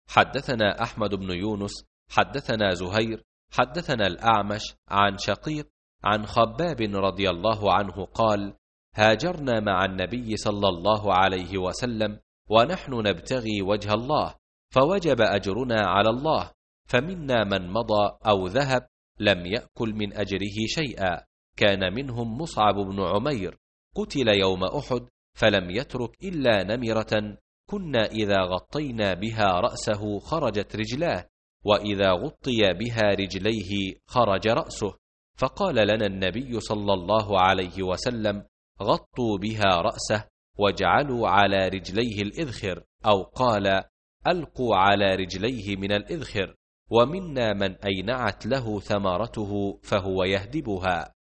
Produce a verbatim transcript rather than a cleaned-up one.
حدثنا أحمد بن يونس حدثنا زهير حدثنا الأعمش عن شقيق عن خباب رضي الله عنه قال: هاجرنا مع النبي صلى الله عليه وسلم ونحن نبتغي وجه الله، فوجب أجرنا على الله، فمنا من مضى أو ذهب لم يأكل من أجره شيئا، كان منهم مصعب بن عمير قتل يوم أحد فلم يترك إلا نمرة كنا إذا غطينا بها رأسه خرجت رجلاه، وإذا غطي بها رجليه خرج رأسه، فقال لنا النبي صلى الله عليه وسلم: غطوا بها رأسه واجعلوا على رجليه الإذخر، أو قال: ألقوا على رجليه من الإذخر، ومنا من أينعت له ثمرته فهو يهدبها.